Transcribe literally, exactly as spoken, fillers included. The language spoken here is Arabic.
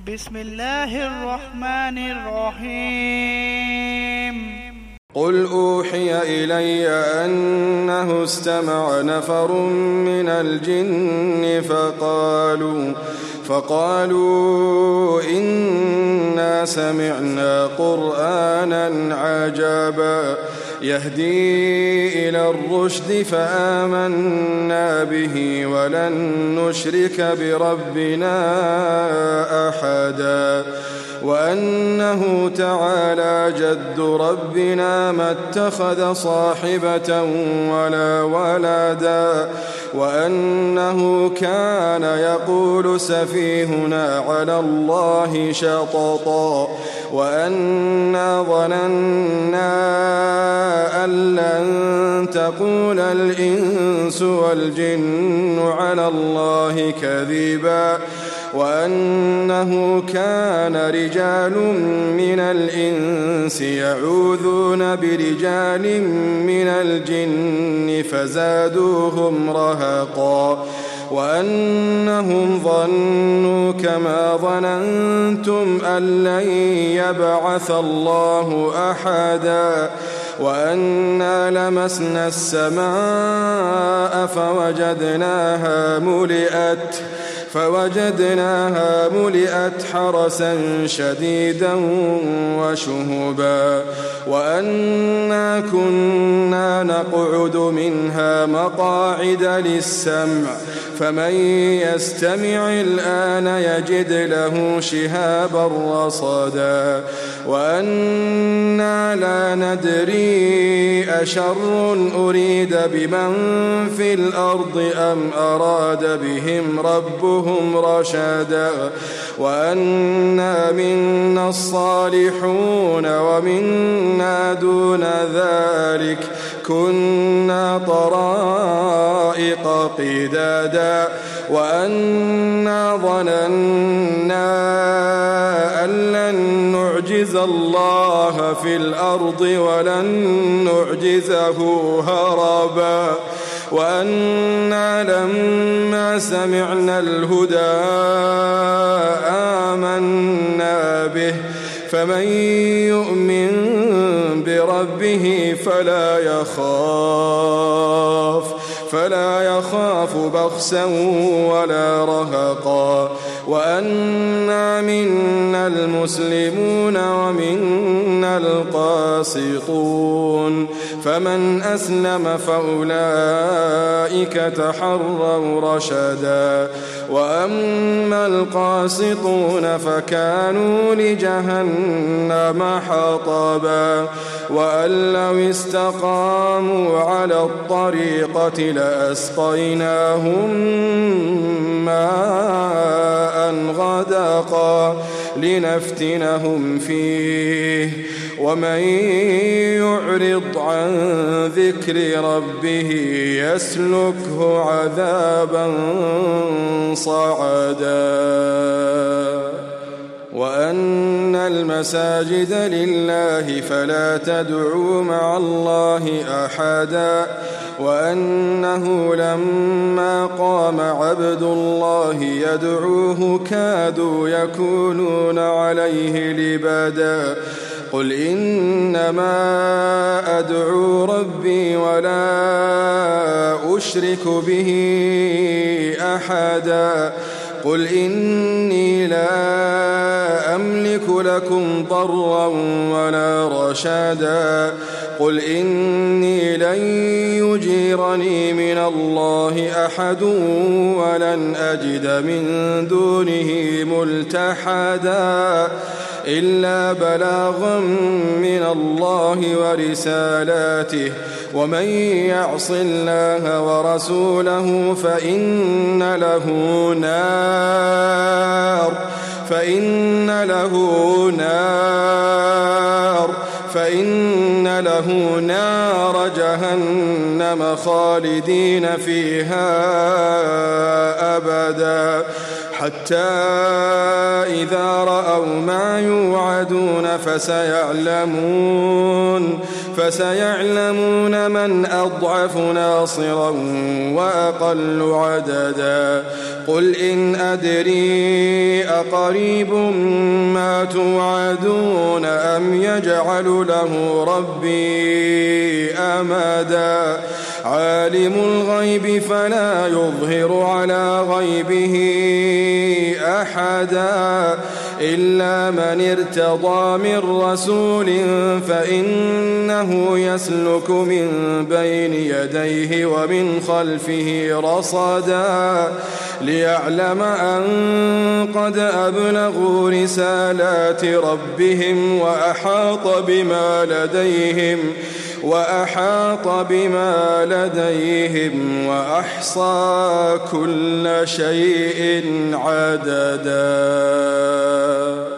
بسم الله الرحمن الرحيم. قل أوحي إلي أنه استمع نفر من الجن فقالوا فقالوا إنا سمعنا قرآنا عجبا يهدي إلى الرشد فآمنا به ولن نشرك بربنا أحدا وأنه تعالى جد ربنا ما اتخذ صاحبة ولا ولدا وأنه كان يقول سفيهنا على الله شططا وأنا ظننا أن لن تقول الإنس والجن على الله كذبا وأنه كان رجال من الإنس يعوذون برجال من الجن فزادوهم رهقا وأنهم ظنوا كما ظننتم أن لن يبعث الله أحدا وأنا لمسنا السماء فوجدناها ملئت فوجدناها ملئت حرسا شديدا وشهبا وأنا كنا نقعد منها مقاعد للسمع فمن يستمع الآن يجد له شهابا رصدا وأنا لا ندري أشر أريد بمن في الأرض أم أراد بهم ربهم رشدا وأنا منا الصالحون ومنا دون ذلك كنا طرائق قدادا وأنا ظننا أن لن نعجز الله في الأرض ولن نعجزه هربا وأنا لما سمعنا الهدى آمنا به فمن يؤمن بربه فلا يخاف فلا يخاف بخسا ولا رهقا وأنا منا المسلمون ومنا القاسطون فمن أسلم فأولئك تحروا رشدا وأما القاسطون فكانوا لجهنم حطبا وأن لو استقاموا على الطريقة لأسقيناهم ماء غدقا لنفتنهم فيه ومن يعرض عن ذكر ربه يسلكه عذابا صعدا وأن المساجد لله فلا تدعوا مع الله أحدا وأنه لما قام عبد الله يدعوه كادوا يكونون عليه لبدا قل إنما أدعو ربي ولا أشرك به أحدا قل إني لا أملك لكم ضرا ولا رشدا قل إني لن يجيرني من الله أحد ولن أجد من دونه ملتحدا إلا بلاغا من الله ورسالاته ومن يعص الله ورسوله فإن له نار فإن له نار فإن له نار جهنم خالدين فيها أبدا حتى إذا رأوا ما يوعدون فسيعلمون فسيعلمون من أضعف ناصرا وأقل عددا قل إن أدري أقريب ما توعدون أم يجعل له ربي أمدا عالم الغيب فلا يظهر على غيبه أحدا إلا من ارتضى من رسول فإنه يسلك من بين يديه ومن خلفه رصدا ليعلم أن قد أبلغوا رسالات ربهم وأحاط بما لديهم وأحاط بما لديهم وأحصى كل شيء عددا.